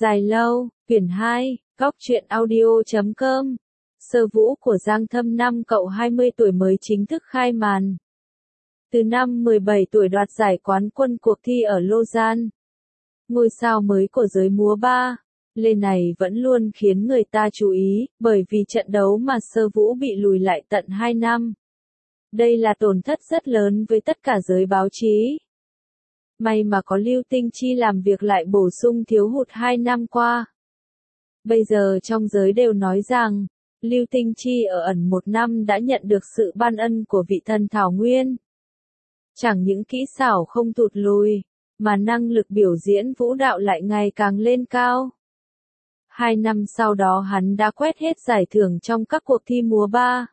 Dài lâu, quyển 2, Góc truyện audio.com. Sơ vũ của Giang Thâm năm cậu 20 tuổi mới chính thức khai màn. Từ năm 17 tuổi đoạt giải quán quân cuộc thi ở Lausanne. Ngôi sao mới của giới múa ba. Lê này vẫn luôn khiến người ta chú ý, bởi vì trận đấu mà Sơ Vũ bị lùi lại tận 2 năm. Đây là tổn thất rất lớn với tất cả giới báo chí. May mà có Lưu Tinh Chi làm việc lại bổ sung thiếu hụt 2 năm qua. Bây giờ trong giới đều nói rằng, Lưu Tinh Chi ở ẩn 1 năm đã nhận được sự ban ân của vị thần Thảo Nguyên. Chẳng những kỹ xảo không tụt lùi, mà năng lực biểu diễn vũ đạo lại ngày càng lên cao. 2 năm sau đó hắn đã quét hết giải thưởng trong các cuộc thi múa ba.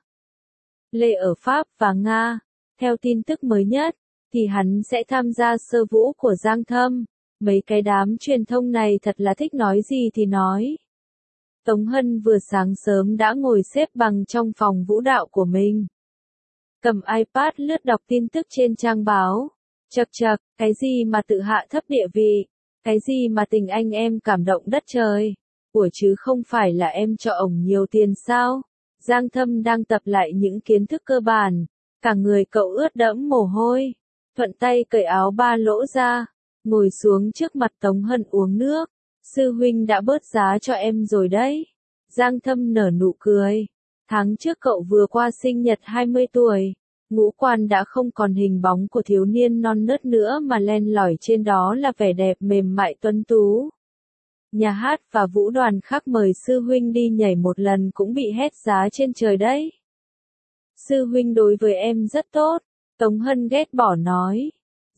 Lê ở Pháp và Nga. Theo tin tức mới nhất, thì hắn sẽ tham gia sơ vũ của Giang Thâm. Mấy cái đám truyền thông này thật là thích nói gì thì nói. Tống Hân vừa sáng sớm đã ngồi xếp bằng trong phòng vũ đạo của mình. Cầm iPad lướt đọc tin tức trên trang báo. Chậc chậc, cái gì mà tự hạ thấp địa vị, cái gì mà tình anh em cảm động đất trời. Ủa chứ không phải là em cho ổng nhiều tiền sao? Giang Thâm đang tập lại những kiến thức cơ bản. Cả người cậu ướt đẫm mồ hôi. Thuận tay cởi áo ba lỗ ra. Ngồi xuống trước mặt Tống Hân uống nước. Sư huynh đã bớt giá cho em rồi đấy. Giang Thâm nở nụ cười. Tháng trước cậu vừa qua sinh nhật 20 tuổi. Ngũ quan đã không còn hình bóng của thiếu niên non nớt nữa mà len lỏi trên đó là vẻ đẹp mềm mại tuấn tú. Nhà hát và vũ đoàn khác mời sư huynh đi nhảy một lần cũng bị hét giá trên trời đấy. Sư huynh đối với em rất tốt, Tống Hân ghét bỏ nói.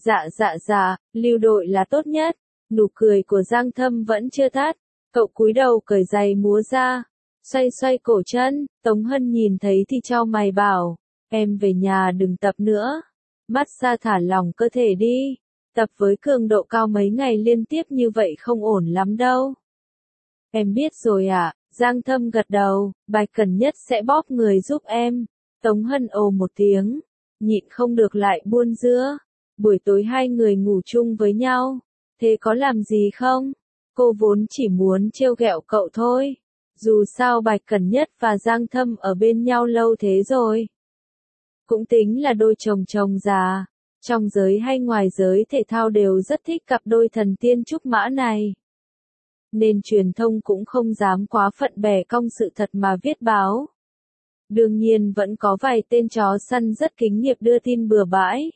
Dạ, Lưu đội là tốt nhất. Nụ cười của Giang Thâm vẫn chưa tắt, cậu cúi đầu cởi giày múa ra, xoay cổ chân, Tống Hân nhìn thấy thì chau mày bảo, em về nhà đừng tập nữa, massage thả lỏng cơ thể đi, tập với cường độ cao mấy ngày liên tiếp như vậy không ổn lắm đâu. Em biết rồi ạ, Giang Thâm gật đầu, Bạch Cẩn Nhất sẽ bóp người giúp em. Tống Hân ồ một tiếng, nhịn không được lại buôn dưa. Buổi tối hai người ngủ chung với nhau. Thế có làm gì không? Cô vốn chỉ muốn trêu ghẹo cậu thôi. Dù sao Bạch Cẩn Nhất và Giang Thâm ở bên nhau lâu thế rồi. Cũng tính là đôi chồng già. Trong giới hay ngoài giới thể thao đều rất thích cặp đôi thần tiên trúc mã này. Nên truyền thông cũng không dám quá phận bè cong sự thật mà viết báo. Đương nhiên vẫn có vài tên chó săn rất kính nghiệp đưa tin bừa bãi.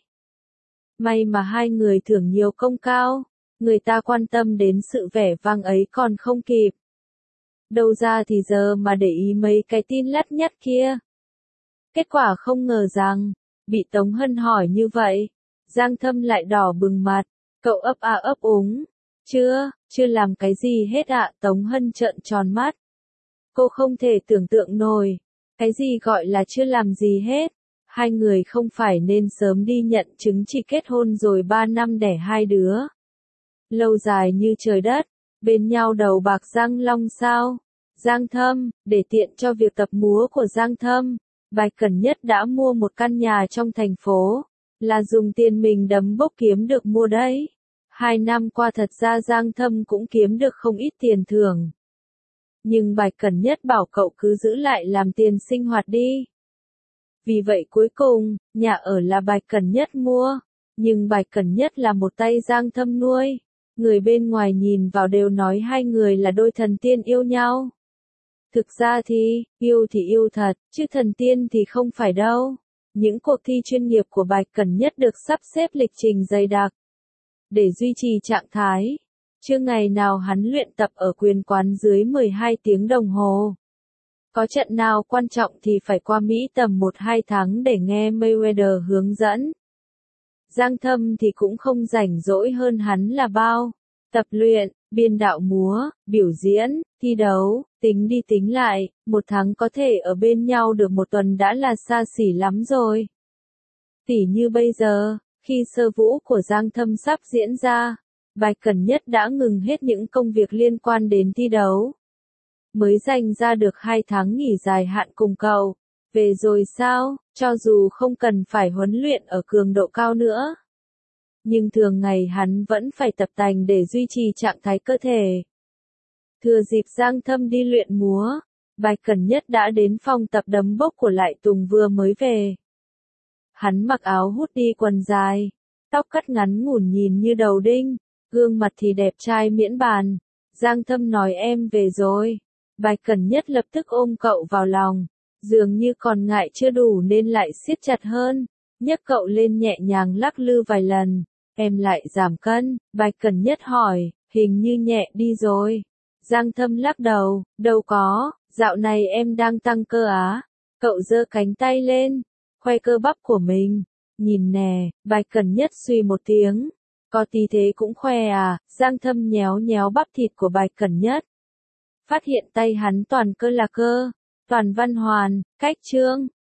May mà hai người thưởng nhiều công cao, người ta quan tâm đến sự vẻ vang ấy còn không kịp. Đâu ra thì giờ mà để ý mấy cái tin lắt nhắt kia. Kết quả không ngờ rằng, bị Tống Hân hỏi như vậy, Giang Thâm lại đỏ bừng mặt, cậu ấp úng. Chưa làm cái gì hết ạ. Tống Hân trợn tròn mắt. Cô không thể tưởng tượng nổi, cái gì gọi là chưa làm gì hết. Hai người không phải nên sớm đi nhận chứng chỉ kết hôn rồi 3 năm đẻ 2 đứa. Lâu dài như trời đất, bên nhau đầu bạc răng long sao. Giang Thâm, để tiện cho việc tập múa của Giang Thâm, Bạch Cẩn Nhất đã mua một căn nhà trong thành phố, là dùng tiền mình đấm bốc kiếm được mua đấy. 2 năm qua thật ra Giang Thâm cũng kiếm được không ít tiền thưởng. Nhưng Bạch Cẩn Nhất bảo cậu cứ giữ lại làm tiền sinh hoạt đi. Vì vậy cuối cùng, nhà ở là Bạch Cẩn Nhất mua, nhưng Bạch Cẩn Nhất là một tay Giang Thâm nuôi. Người bên ngoài nhìn vào đều nói hai người là đôi thần tiên yêu nhau. Thực ra thì yêu thật, chứ thần tiên thì không phải đâu. Những cuộc thi chuyên nghiệp của Bạch Cẩn Nhất được sắp xếp lịch trình dày đặc. Để duy trì trạng thái, chưa ngày nào hắn luyện tập ở quyền quán dưới 12 tiếng đồng hồ. Có trận nào quan trọng thì phải qua Mỹ tầm 1-2 tháng để nghe Mayweather hướng dẫn. Giang Thâm thì cũng không rảnh rỗi hơn hắn là bao. Tập luyện, biên đạo múa, biểu diễn, thi đấu, tính đi tính lại, 1 tháng có thể ở bên nhau được 1 tuần đã là xa xỉ lắm rồi. Tỉ như bây giờ, khi sơ vũ của Giang Thâm sắp diễn ra, Bạch Cẩn Nhất đã ngừng hết những công việc liên quan đến thi đấu. Mới dành ra được 2 tháng nghỉ dài hạn cùng cậu. Về rồi sao, cho dù không cần phải huấn luyện ở cường độ cao nữa. Nhưng thường ngày hắn vẫn phải tập tành để duy trì trạng thái cơ thể. Thừa dịp Giang Thâm đi luyện múa, Bạch Cẩn Nhất đã đến phòng tập đấm bốc của Lại Tùng vừa mới về. Hắn mặc áo hút đi quần dài, tóc cắt ngắn ngủn nhìn như đầu đinh, gương mặt thì đẹp trai miễn bàn. Giang Thâm nói em về rồi. Bạch Cẩn Nhất lập tức ôm cậu vào lòng, dường như còn ngại chưa đủ nên lại siết chặt hơn, nhấc cậu lên nhẹ nhàng lắc lư vài lần. Em lại giảm cân, Bạch Cẩn Nhất hỏi, hình như nhẹ đi rồi. Giang Thâm lắc đầu, đâu có, dạo này em đang tăng cơ á. Cậu giơ cánh tay lên, khoe cơ bắp của mình. Nhìn nè, Bạch Cẩn Nhất suy một tiếng. Có tí thế cũng khoe à? Giang Thâm nhéo nhéo bắp thịt của Bạch Cẩn Nhất. Phát hiện tay hắn toàn cơ là cơ. Toàn Văn Hoàn, Cách Trương,